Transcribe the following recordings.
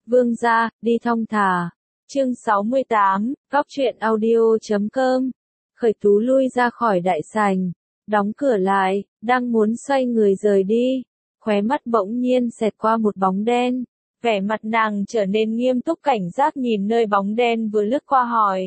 Vương gia, đi thong thả. Chương 68, góc truyện audio.com. Khởi Tú lui ra khỏi đại sảnh, đóng cửa lại, đang muốn xoay người rời đi, khóe mắt bỗng nhiên xẹt qua một bóng đen. Vẻ mặt nàng trở nên nghiêm túc cảnh giác nhìn nơi bóng đen vừa lướt qua hỏi.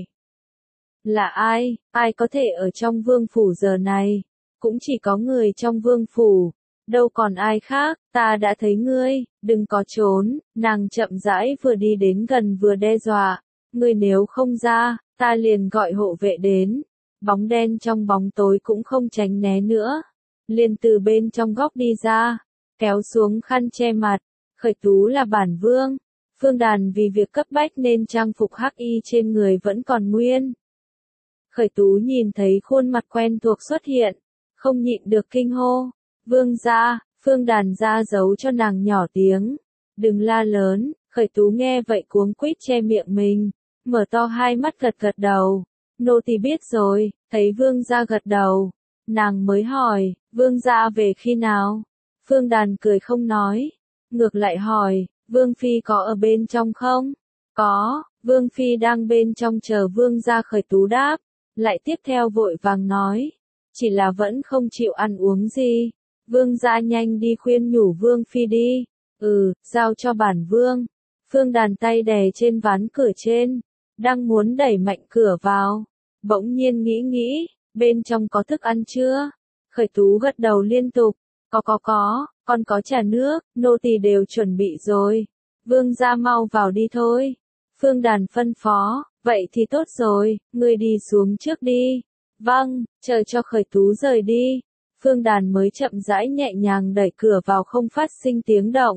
Là ai, ai có thể ở trong vương phủ giờ này? Cũng chỉ có người trong vương phủ, đâu còn ai khác, ta đã thấy ngươi, đừng có trốn, nàng chậm rãi vừa đi đến gần vừa đe dọa, ngươi nếu không ra, ta liền gọi hộ vệ đến. Bóng đen trong bóng tối cũng không tránh né nữa, liền từ bên trong góc đi ra, kéo xuống khăn che mặt. Khởi Tú là bản vương, Phương Đàn vì việc cấp bách nên trang phục hắc y trên người vẫn còn nguyên. Khởi Tú nhìn thấy khuôn mặt quen thuộc xuất hiện, không nhịn được kinh hô, vương gia. Phương Đàn ra dấu cho nàng nhỏ tiếng, đừng la lớn. Khởi Tú nghe vậy cuống quýt che miệng mình, mở to hai mắt gật gật đầu, nô tỳ biết rồi. Thấy vương gia gật đầu, nàng mới hỏi, vương gia về khi nào? Phương Đàn cười không nói, ngược lại hỏi, vương phi có ở bên trong không? Có, vương phi đang bên trong chờ vương gia. Khởi Tú đáp, lại tiếp theo vội vàng nói, chỉ là vẫn không chịu ăn uống gì. Vương gia nhanh đi khuyên nhủ vương phi đi. Giao cho bản vương. Phương Đàn tay đè trên ván cửa trên, đang muốn đẩy mạnh cửa vào, bỗng nhiên nghĩ, bên trong có thức ăn chưa? Khởi Tú gật đầu liên tục, có, con có trà nước, nô tỳ đều chuẩn bị rồi. Vương gia mau vào đi thôi. Phương Đàn phân phó, vậy thì tốt rồi, ngươi đi xuống trước đi. Vâng, chờ cho Khởi Tú rời đi. Phương Đàn mới chậm rãi nhẹ nhàng đẩy cửa vào không phát sinh tiếng động.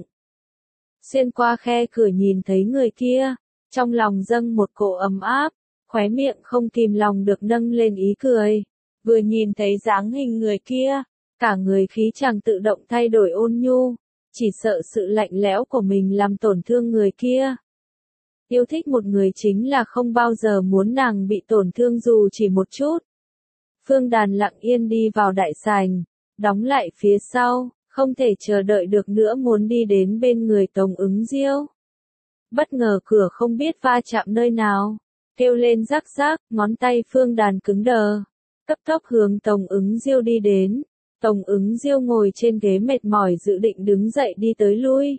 Xuyên qua khe cửa nhìn thấy người kia, trong lòng dâng một cỗ ấm áp, khóe miệng không kìm lòng được nâng lên ý cười. Vừa nhìn thấy dáng hình người kia, cả người khí chàng tự động thay đổi ôn nhu, chỉ sợ sự lạnh lẽo của mình làm tổn thương người kia. Yêu thích một người chính là không bao giờ muốn nàng bị tổn thương dù chỉ một chút. Phương Đàn lặng yên đi vào đại sảnh, đóng lại phía sau, không thể chờ đợi được nữa muốn đi đến bên người Tống Ứng Diêu. Bất ngờ cửa không biết va chạm nơi nào, kêu lên rắc rắc, ngón tay Phương Đàn cứng đờ, cấp tốc hướng Tống Ứng Diêu đi đến. Tống Ứng Diêu ngồi trên ghế mệt mỏi dự định đứng dậy đi tới lui.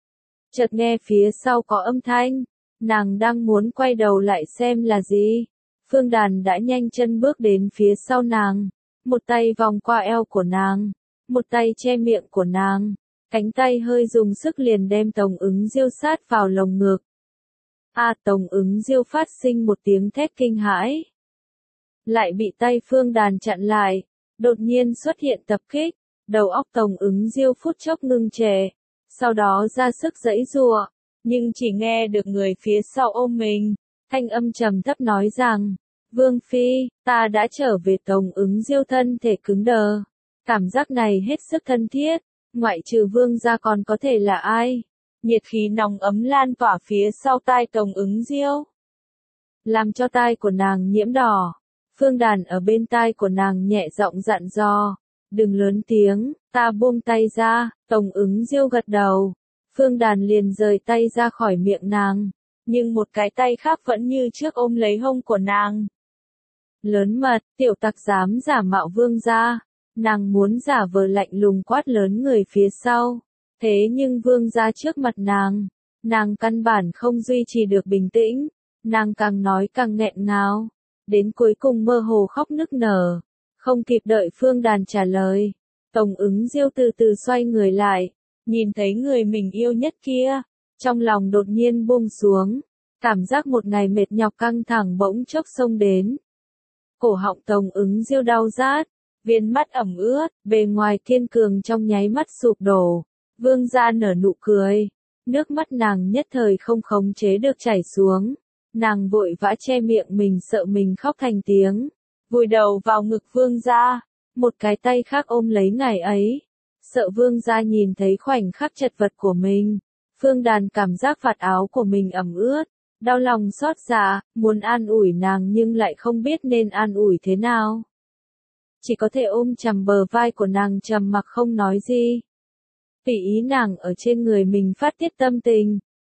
Chợt nghe phía sau có âm thanh, nàng đang muốn quay đầu lại xem là gì. Phương Đàn đã nhanh chân bước đến phía sau nàng, một tay vòng qua eo của nàng, một tay che miệng của nàng, cánh tay hơi dùng sức liền đem Tống Ứng Diêu sát vào lồng ngực. Tống Ứng Diêu phát sinh một tiếng thét kinh hãi, lại bị tay Phương Đàn chặn lại. Đột nhiên xuất hiện tập kích, đầu óc Tống Ứng Diêu phút chốc ngưng trệ, sau đó ra sức giãy giụa, nhưng chỉ nghe được người phía sau ôm mình, thanh âm trầm thấp nói rằng, vương phi, ta đã trở về. Tống Ứng Diêu thân thể cứng đờ, cảm giác này hết sức thân thiết, ngoại trừ vương gia còn có thể là ai? Nhiệt khí nóng ấm lan tỏa phía sau tai Tống Ứng Diêu, làm cho tai của nàng nhiễm đỏ. Phương Đàn ở bên tai của nàng nhẹ giọng dặn dò, đừng lớn tiếng, ta buông tay ra. Tống Ứng Diêu gật đầu, Phương Đàn liền rời tay ra khỏi miệng nàng, nhưng một cái tay khác vẫn như trước ôm lấy hông của nàng. Lớn mật, tiểu tặc dám giả mạo vương gia. Nàng muốn giả vờ lạnh lùng quát lớn người phía sau, thế nhưng vương gia trước mặt nàng căn bản không duy trì được bình tĩnh, nàng càng nói càng nghẹn ngào. Đến cuối cùng mơ hồ khóc nức nở, không kịp đợi Phương Đàn trả lời. Tống Ứng Diêu từ từ xoay người lại, nhìn thấy người mình yêu nhất kia, trong lòng đột nhiên buông xuống, cảm giác một ngày mệt nhọc căng thẳng bỗng chốc xông đến. Cổ họng Tống Ứng Diêu đau rát, viên mắt ẩm ướt, bề ngoài kiên cường trong nháy mắt sụp đổ. Vương gia nở nụ cười, nước mắt nàng nhất thời không khống chế được chảy xuống. Nàng vội vã che miệng mình sợ mình khóc thành tiếng, vùi đầu vào ngực vương gia, một cái tay khác ôm lấy ngài ấy. Sợ vương gia nhìn thấy khoảnh khắc chật vật của mình, Phương Đàn cảm giác vạt áo của mình ẩm ướt, đau lòng xót dạ, muốn an ủi nàng nhưng lại không biết nên an ủi thế nào. Chỉ có thể ôm chầm bờ vai của nàng trầm mặc không nói gì. Tùy ý nàng ở trên người mình phát tiết tâm tình.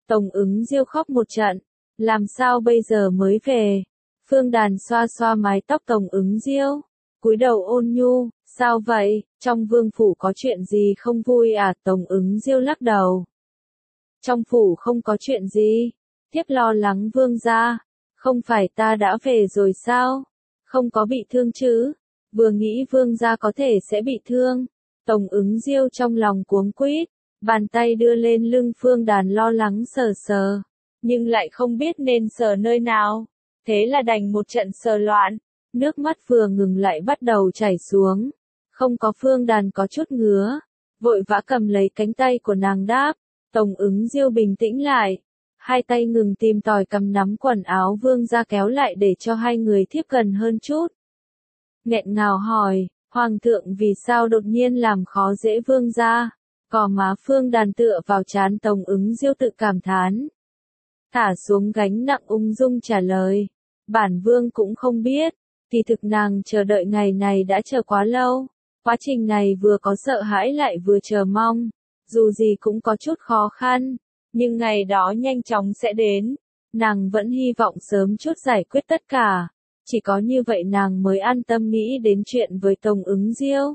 Tổng ứng Diêu khóc một trận, làm sao bây giờ mới về? Phương Đàn xoa xoa mái tóc Tổng ứng Diêu, cúi đầu ôn nhu, sao vậy, trong vương phủ có chuyện gì không vui à? Tổng ứng Diêu lắc đầu. Trong phủ không có chuyện gì, thiếp lo lắng vương gia, không phải ta đã về rồi sao? Không có bị thương chứ? Vừa nghĩ vương gia có thể sẽ bị thương. Tổng ứng Diêu trong lòng cuống quýt, bàn tay đưa lên lưng Phương Đàn lo lắng sờ sờ, nhưng lại không biết nên sờ nơi nào. Thế là đành một trận sờ loạn, nước mắt vừa ngừng lại bắt đầu chảy xuống. Không có Phương Đàn có chút ngứa, vội vã cầm lấy cánh tay của nàng đáp. Tổng ứng Diêu bình tĩnh lại, hai tay ngừng tìm tòi cầm nắm quần áo vương gia kéo lại để cho hai người tiếp gần hơn chút. Nghẹn ngào hỏi, Hoàng thượng vì sao đột nhiên làm khó dễ vương gia? Cò má Phương Đàn tựa vào trán Tổng ứng Diêu tự cảm thán. Thả xuống gánh nặng ung dung trả lời. Bản vương cũng không biết, kỳ thực nàng chờ đợi ngày này đã chờ quá lâu. Quá trình này vừa có sợ hãi lại vừa chờ mong. Dù gì cũng có chút khó khăn, nhưng ngày đó nhanh chóng sẽ đến. Nàng vẫn hy vọng sớm chút giải quyết tất cả. Chỉ có như vậy nàng mới an tâm nghĩ đến chuyện với Tổng ứng Diêu.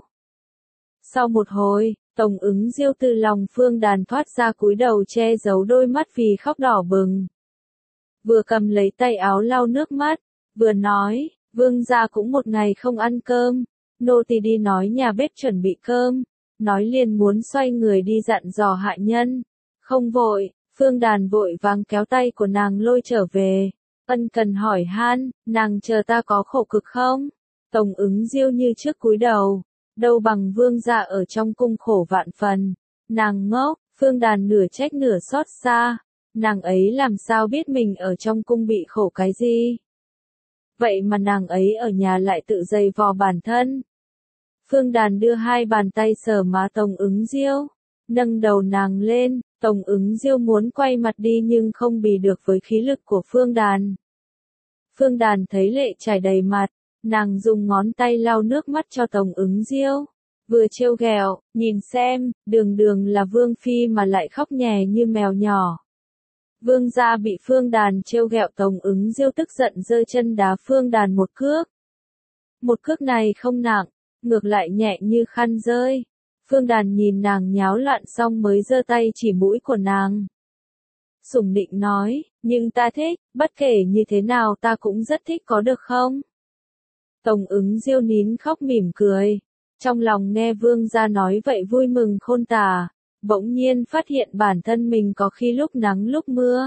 Sau một hồi, Tổng ứng Diêu từ lòng Phương Đàn thoát ra cúi đầu che giấu đôi mắt vì khóc đỏ bừng. Vừa cầm lấy tay áo lau nước mắt, vừa nói, vương gia cũng một ngày không ăn cơm, nô tỳ đi nói nhà bếp chuẩn bị cơm, nói liền muốn xoay người đi dặn dò hạ nhân. Không vội, Phương Đàn vội vàng kéo tay của nàng lôi trở về. Ân cần hỏi han, nàng chờ ta có khổ cực không? Tổng ứng Diêu như trước cúi đầu, đâu bằng vương gia ở trong cung khổ vạn phần. Nàng ngốc, Phương Đàn nửa trách nửa xót xa, nàng ấy làm sao biết mình ở trong cung bị khổ cái gì? Vậy mà nàng ấy ở nhà lại tự dày vò bản thân. Phương Đàn đưa hai bàn tay sờ má Tổng ứng Diêu, nâng đầu nàng lên. Tổng ứng Diêu muốn quay mặt đi nhưng không bì được với khí lực của Phương Đàn. Phương Đàn thấy lệ chảy đầy mặt, nàng dùng ngón tay lau nước mắt cho Tổng ứng Diêu, vừa trêu ghẹo, nhìn xem, đường đường là vương phi mà lại khóc nhè như mèo nhỏ. Vương gia bị Phương Đàn trêu ghẹo, Tổng ứng Diêu tức giận giơ chân đá Phương Đàn một cước. Một cước này không nặng, ngược lại nhẹ như khăn rơi. Phương Đàn nhìn nàng nháo loạn xong mới giơ tay chỉ mũi của nàng. Sủng nịnh nói, nhưng ta thích, bất kể như thế nào ta cũng rất thích có được không? Tổng ứng Diêu nín khóc mỉm cười. Trong lòng nghe vương gia nói vậy vui mừng khôn tả, bỗng nhiên phát hiện bản thân mình có khi lúc nắng lúc mưa.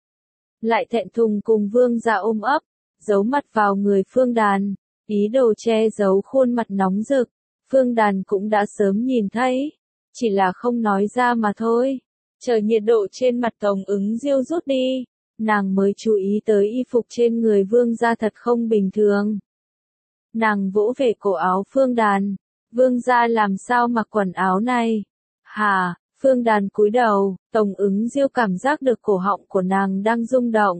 Lại thẹn thùng cùng vương gia ôm ấp, giấu mặt vào người Phương Đàn, ý đồ che giấu khuôn mặt nóng rực. Phương Đàn cũng đã sớm nhìn thấy, chỉ là không nói ra mà thôi. Chờ nhiệt độ trên mặt Tổng ứng Diêu rút đi, nàng mới chú ý tới y phục trên người vương gia thật không bình thường. Nàng vỗ về cổ áo Phương Đàn, vương gia làm sao mặc quần áo này? Hà, Phương Đàn cúi đầu, Tổng ứng Diêu cảm giác được cổ họng của nàng đang rung động.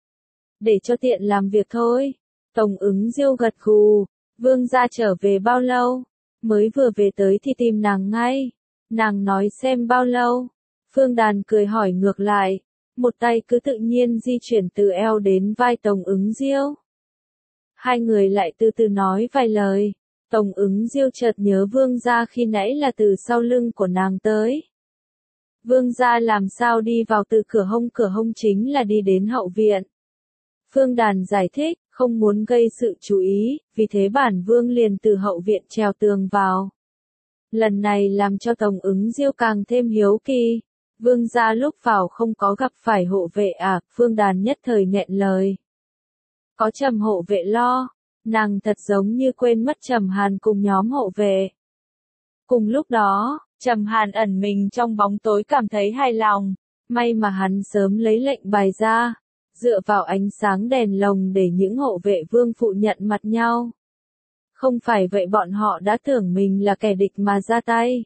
Để cho tiện làm việc thôi. Tổng ứng Diêu gật gù, vương gia trở về bao lâu? Mới vừa về tới thì tìm nàng ngay. Nàng nói xem bao lâu. Phương Đàn cười hỏi ngược lại. Một tay cứ tự nhiên di chuyển từ eo đến vai Tổng ứng Diêu. Hai người lại từ từ nói vài lời. Tổng ứng Diêu chợt nhớ vương gia khi nãy là từ sau lưng của nàng tới. Vương gia làm sao đi vào từ cửa hông chính là đi đến hậu viện. Phương Đàn giải thích, không muốn gây sự chú ý, vì thế bản vương liền từ hậu viện trèo tường vào. Lần này làm cho Tổng ứng Diêu càng thêm hiếu kỳ. Vương gia lúc vào không có gặp phải hộ vệ à? Phương Đàn nhất thời nghẹn lời. Có Trầm hộ vệ lo, nàng thật giống như quên mất Trầm Hàn cùng nhóm hộ vệ. Cùng lúc đó, Trầm Hàn ẩn mình trong bóng tối cảm thấy hài lòng, may mà hắn sớm lấy lệnh bài ra, dựa vào ánh sáng đèn lồng để những hộ vệ vương phụ nhận mặt nhau. Không phải vậy bọn họ đã tưởng mình là kẻ địch mà ra tay.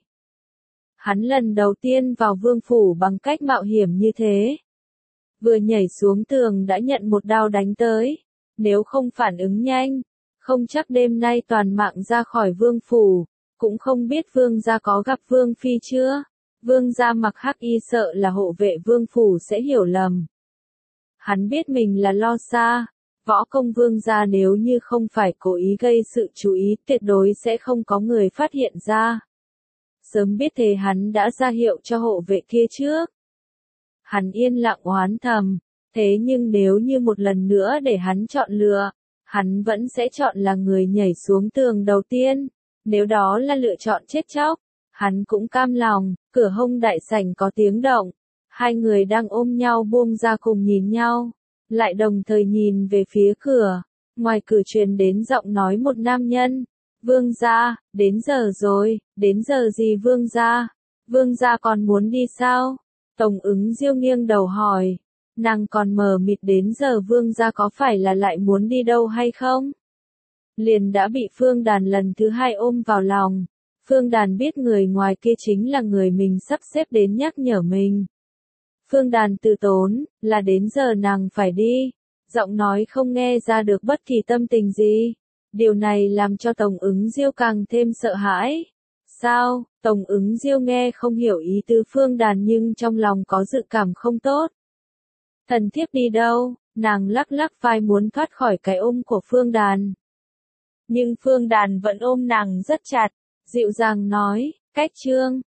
Hắn lần đầu tiên vào vương phủ bằng cách mạo hiểm như thế. Vừa nhảy xuống tường đã nhận một đao đánh tới. Nếu không phản ứng nhanh, không chắc đêm nay toàn mạng ra khỏi vương phủ. Cũng không biết vương gia có gặp vương phi chưa. Vương gia mặc hắc y sợ là hộ vệ vương phủ sẽ hiểu lầm. Hắn biết mình là Lo Xa, võ công vương gia nếu như không phải cố ý gây sự chú ý tuyệt đối sẽ không có người phát hiện ra. Sớm biết thế hắn đã ra hiệu cho hộ vệ kia trước. Hắn yên lặng oán thầm, thế nhưng nếu như một lần nữa để hắn chọn lựa, hắn vẫn sẽ chọn là người nhảy xuống tường đầu tiên, nếu đó là lựa chọn chết chóc, hắn cũng cam lòng. Cửa hông đại sảnh có tiếng động, hai người đang ôm nhau buông ra cùng nhìn nhau, lại đồng thời nhìn về phía cửa, ngoài cửa truyền đến giọng nói một nam nhân, vương gia, đến giờ rồi, đến giờ gì vương gia, vương gia còn muốn đi sao? Tổng Ứng Diêu nghiêng đầu hỏi, nàng còn mờ mịt đến giờ vương gia có phải là lại muốn đi đâu hay không? Liền đã bị Phương Đàn lần thứ hai ôm vào lòng. Phương Đàn biết người ngoài kia chính là người mình sắp xếp đến nhắc nhở mình. Phương Đàn từ tốn, là đến giờ nàng phải đi. Giọng nói không nghe ra được bất kỳ tâm tình gì. Điều này làm cho Tổng Ứng Diêu càng thêm sợ hãi. Sao? Tổng Ứng Diêu nghe không hiểu ý tứ Phương Đàn nhưng trong lòng có dự cảm không tốt. Thần thiếp đi đâu? Nàng lắc lắc vai muốn thoát khỏi cái ôm của Phương Đàn. Nhưng Phương Đàn vẫn ôm nàng rất chặt. Dịu dàng nói, cách trương,